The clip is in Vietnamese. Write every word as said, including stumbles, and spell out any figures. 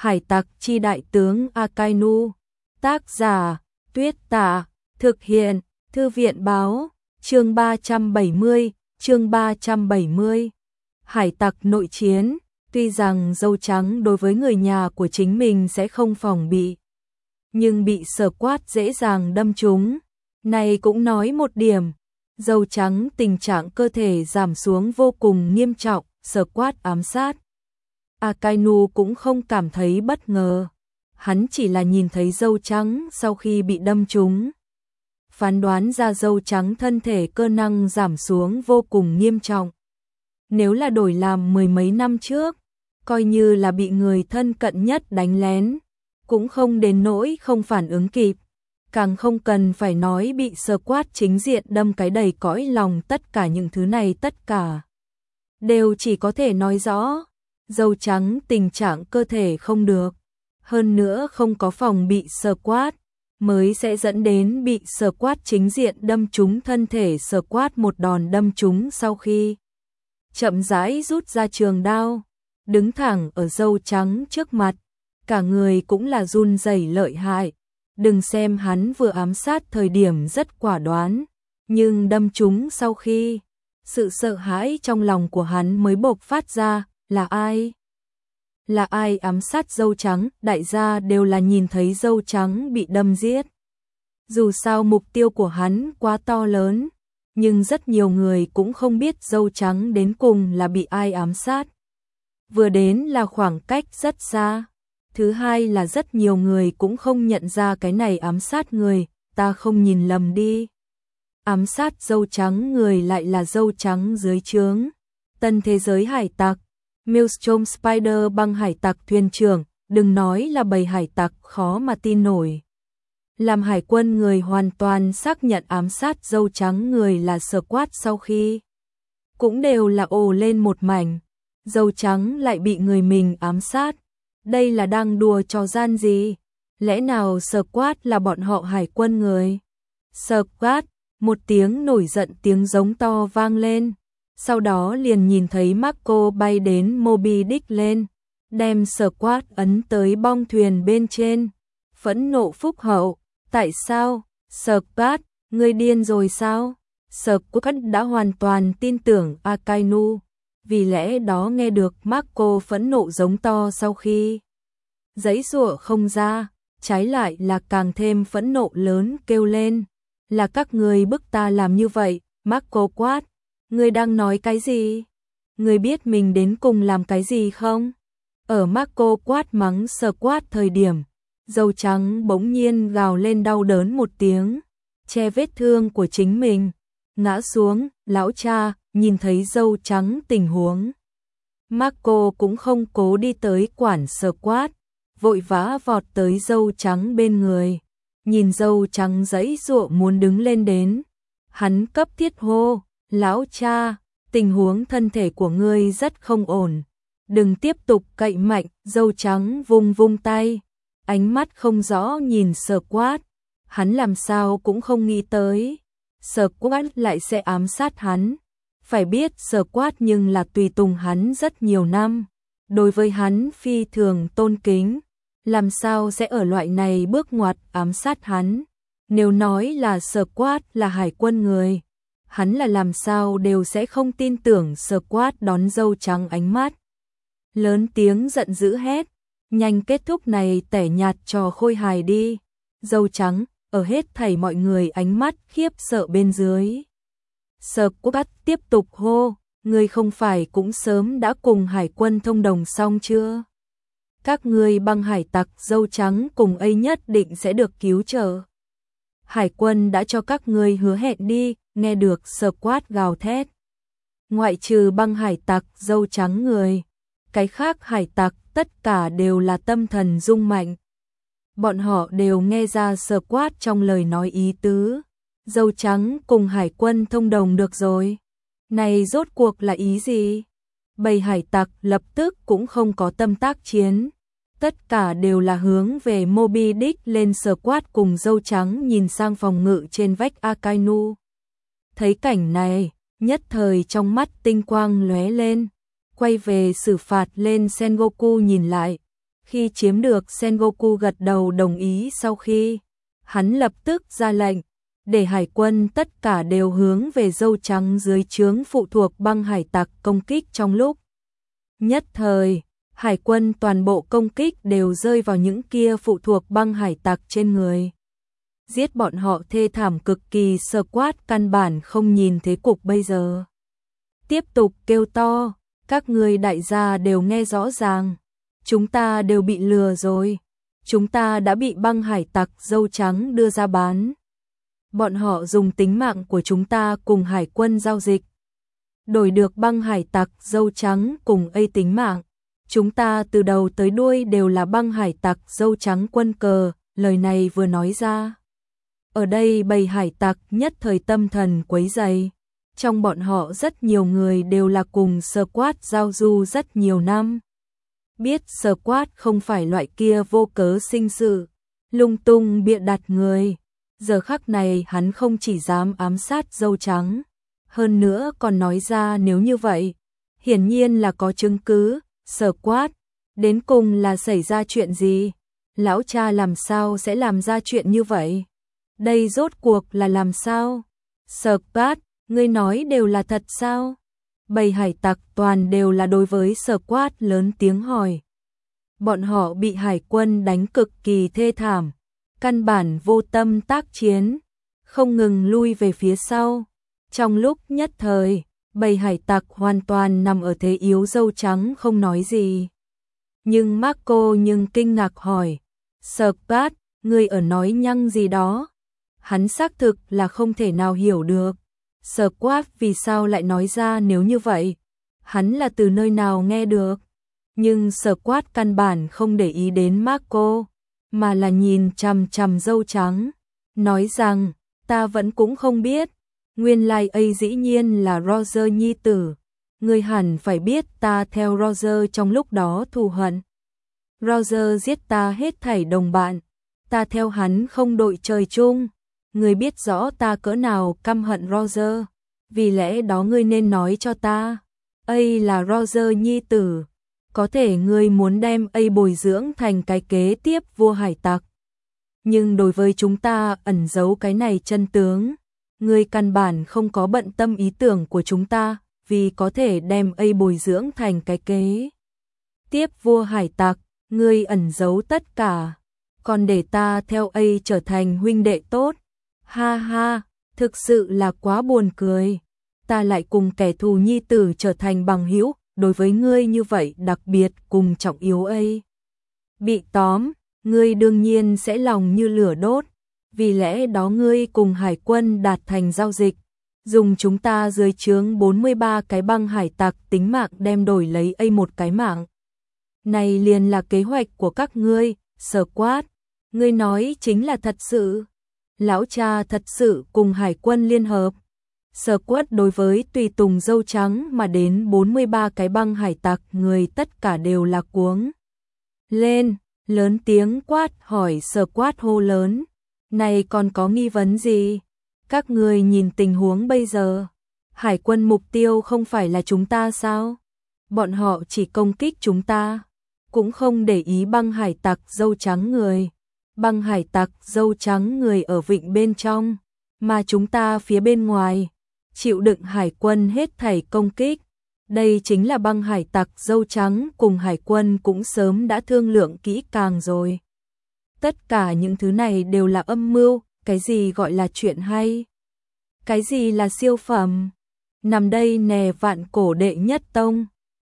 Hải tặc chi đại tướng Akainu. Tác giả Tuyết Tà. Thực hiện Thư viện báo. Chương ba trăm bảy mươi. Chương ba trăm bảy mươi. Hải tặc nội chiến. Tuy rằng dâu trắng đối với người nhà của chính mình sẽ không phòng bị, nhưng bị Squad dễ dàng đâm trúng. Này cũng nói một điểm, dâu trắng tình trạng cơ thể giảm xuống vô cùng nghiêm trọng, Squad ám sát. Akainu cũng không cảm thấy bất ngờ, hắn chỉ là nhìn thấy dâu trắng sau khi bị đâm trúng, phán đoán ra dâu trắng thân thể cơ năng giảm xuống vô cùng nghiêm trọng. Nếu là đổi làm mười mấy năm trước, coi như là bị người thân cận nhất đánh lén, cũng không đến nỗi không phản ứng kịp, càng không cần phải nói bị Squad chính diện đâm cái đầy cõi lòng. Tất cả những thứ này tất cả đều chỉ có thể nói rõ dâu trắng tình trạng cơ thể không được, hơn nữa không có phòng bị Squad, mới sẽ dẫn đến bị Squad chính diện đâm trúng thân thể. Squad một đòn đâm trúng sau khi chậm rãi rút ra trường đao, đứng thẳng ở dâu trắng trước mặt, cả người cũng là run rẩy lợi hại. Đừng xem hắn vừa ám sát thời điểm rất quả đoán, nhưng đâm trúng sau khi, sự sợ hãi trong lòng của hắn mới bộc phát ra. Là ai? Là ai ám sát dâu trắng? Đại gia đều là nhìn thấy dâu trắng bị đâm giết. Dù sao mục tiêu của hắn quá to lớn, nhưng rất nhiều người cũng không biết dâu trắng đến cùng là bị ai ám sát. Vừa đến là khoảng cách rất xa, thứ hai là rất nhiều người cũng không nhận ra cái này ám sát người. Ta không nhìn lầm đi, ám sát dâu trắng người lại là dâu trắng dưới trướng Tân Thế Giới Hải Tặc, Maelstrom Spider băng hải tặc thuyền trưởng. Đừng nói là bầy hải tặc khó mà tin nổi, làm hải quân người hoàn toàn xác nhận ám sát dâu trắng người là Squad sau khi, cũng đều là ồ lên một mảnh. Dâu trắng lại bị người mình ám sát, đây là đang đùa trò gian gì? Lẽ nào Squad là bọn họ hải quân người? Squad, một tiếng nổi giận tiếng giống to vang lên, sau đó liền nhìn thấy Marco bay đến Moby Dick lên, đem Squad ấn tới bong thuyền bên trên. Phẫn nộ phúc hậu, tại sao? Squad, ngươi điên rồi sao? Squad đã hoàn toàn tin tưởng Akainu, vì lẽ đó nghe được Marco phẫn nộ giống to sau khi giãy giụa không ra, trái lại là càng thêm phẫn nộ lớn kêu lên, là các người bức ta làm như vậy. Marco quát, ngươi đang nói cái gì? Ngươi biết mình đến cùng làm cái gì không? Ở Marco quát mắng Squad thời điểm, dâu trắng bỗng nhiên gào lên đau đớn một tiếng, che vết thương của chính mình, ngã xuống. Lão cha nhìn thấy dâu trắng tình huống, Marco cũng không cố đi tới quản Squad, vội vã vọt tới dâu trắng bên người, nhìn dâu trắng giãy giụa muốn đứng lên đến, hắn cấp thiết hô, lão cha, tình huống thân thể của ngươi rất không ổn, đừng tiếp tục cậy mạnh. Dâu trắng vung vung tay, ánh mắt không rõ nhìn Squad, hắn làm sao cũng không nghĩ tới Squad lại sẽ ám sát hắn. Phải biết Squad nhưng là tùy tùng hắn rất nhiều năm, đối với hắn phi thường tôn kính, làm sao sẽ ở loại này bước ngoặt ám sát hắn? Nếu nói là Squad là hải quân người, hắn là làm sao đều sẽ không tin tưởng. Squad đón dâu trắng ánh mắt, lớn tiếng giận dữ hét, nhanh kết thúc này tẻ nhạt trò khôi hài đi. Dâu trắng, ở hết thảy mọi người ánh mắt khiếp sợ bên dưới, Squad tiếp tục hô, ngươi không phải cũng sớm đã cùng hải quân thông đồng xong chưa? Các ngươi băng hải tặc dâu trắng cùng ấy nhất định sẽ được cứu trợ. Hải quân đã cho các ngươi hứa hẹn đi. Nghe được Squad gào thét, ngoại trừ băng hải tặc dâu trắng người, cái khác hải tặc tất cả đều là tâm thần rung mạnh. Bọn họ đều nghe ra Squad trong lời nói ý tứ, dâu trắng cùng hải quân thông đồng được rồi. Này rốt cuộc là ý gì? Bầy hải tặc lập tức cũng không có tâm tác chiến, tất cả đều là hướng về Moby Dick lên. Squad cùng dâu trắng nhìn sang phòng ngự trên vách Akainu, thấy cảnh này, nhất thời trong mắt tinh quang lóe lên, quay về xử phạt lên Sengoku nhìn lại, Khi chiếm được, Sengoku gật đầu đồng ý. Sau khi hắn lập tức ra lệnh để hải quân tất cả đều hướng về dâu trắng dưới trướng phụ thuộc băng hải tặc công kích. Trong lúc nhất thời, hải quân toàn bộ công kích đều rơi vào những kia phụ thuộc băng hải tặc trên người. Giết bọn họ thê thảm cực kỳ. Squad căn bản không nhìn thế cục bây giờ, tiếp tục kêu to, các ngươi đại gia đều nghe rõ ràng, chúng ta đều bị lừa rồi, chúng ta đã bị băng hải tặc dâu trắng đưa ra bán. Bọn họ dùng tính mạng của chúng ta cùng hải quân giao dịch, đổi được băng hải tặc dâu trắng cùng ấy tính mạng. Chúng ta từ đầu tới đuôi đều là băng hải tặc dâu trắng quân cờ. Lời này vừa nói ra, ở đây bầy hải tặc nhất thời tâm thần quấy dày. Trong bọn họ rất nhiều người đều là cùng Squad giao du rất nhiều năm. Biết Squad không phải loại kia vô cớ sinh sự, lung tung bịa đặt người. Giờ khắc này hắn không chỉ dám ám sát dâu trắng, hơn nữa còn nói ra nếu như vậy, hiển nhiên là có chứng cứ. Squad, đến cùng là xảy ra chuyện gì? Lão cha làm sao sẽ làm ra chuyện như vậy? Đây rốt cuộc là làm sao? Squad, ngươi nói đều là thật sao? Bầy hải tặc toàn đều là đối với Squad lớn tiếng hỏi. Bọn họ bị hải quân đánh cực kỳ thê thảm, căn bản vô tâm tác chiến, không ngừng lui về phía sau. Trong lúc nhất thời, bầy hải tặc hoàn toàn nằm ở thế yếu. Dâu trắng không nói gì, nhưng Marco nhưng kinh ngạc hỏi, Squad, ngươi ở nói nhăng gì đó? Hắn xác thực là không thể nào hiểu được Squad vì sao lại nói ra nếu như vậy, hắn là từ nơi nào nghe được. Nhưng Squad căn bản không để ý đến Marco, mà là nhìn chằm chằm dâu trắng, nói rằng, ta vẫn cũng không biết, nguyên lai ấy dĩ nhiên là Roger nhi tử, ngươi hẳn phải biết ta theo Roger trong lúc đó thù hận. Roger giết ta hết thảy đồng bạn, ta theo hắn không đội trời chung, ngươi biết rõ ta cỡ nào căm hận Roger, vì lẽ đó ngươi nên nói cho ta, ấy là Roger nhi tử, có thể ngươi muốn đem ấy bồi dưỡng thành cái kế tiếp vua hải tặc. Nhưng đối với chúng ta ẩn giấu cái này chân tướng, ngươi căn bản không có bận tâm ý tưởng của chúng ta, vì có thể đem ấy bồi dưỡng thành cái kế tiếp vua hải tặc, ngươi ẩn giấu tất cả, còn để ta theo ấy trở thành huynh đệ tốt. Ha ha, thực sự là quá buồn cười. Ta lại cùng kẻ thù nhi tử trở thành bằng hữu, đối với ngươi như vậy đặc biệt cùng trọng yếu ấy. Bị tóm, ngươi đương nhiên sẽ lòng như lửa đốt, vì lẽ đó ngươi cùng hải quân đạt thành giao dịch, dùng chúng ta dưới trướng bốn mươi ba cái băng hải tặc tính mạng đem đổi lấy ấy một cái mạng. Này liền là kế hoạch của các ngươi. Squad, ngươi nói chính là thật sự. Lão cha thật sự cùng hải quân liên hợp. Squad đối với tùy tùng dâu trắng mà đến bốn mươi ba cái băng hải tặc người tất cả đều là cuống lên, lớn tiếng quát hỏi. Squad hô lớn, này còn có nghi vấn gì? Các người nhìn tình huống bây giờ, hải quân mục tiêu không phải là chúng ta sao? Bọn họ chỉ công kích chúng ta, cũng không để ý băng hải tặc dâu trắng người. Băng hải tặc dâu trắng người ở vịnh bên trong, mà chúng ta phía bên ngoài, chịu đựng hải quân hết thảy công kích. Đây chính là băng hải tặc dâu trắng cùng hải quân cũng sớm đã thương lượng kỹ càng rồi. Tất cả những thứ này đều là âm mưu. Cái gì gọi là chuyện hay? Cái gì là siêu phẩm? Nằm đây nè vạn cổ đệ nhất tông.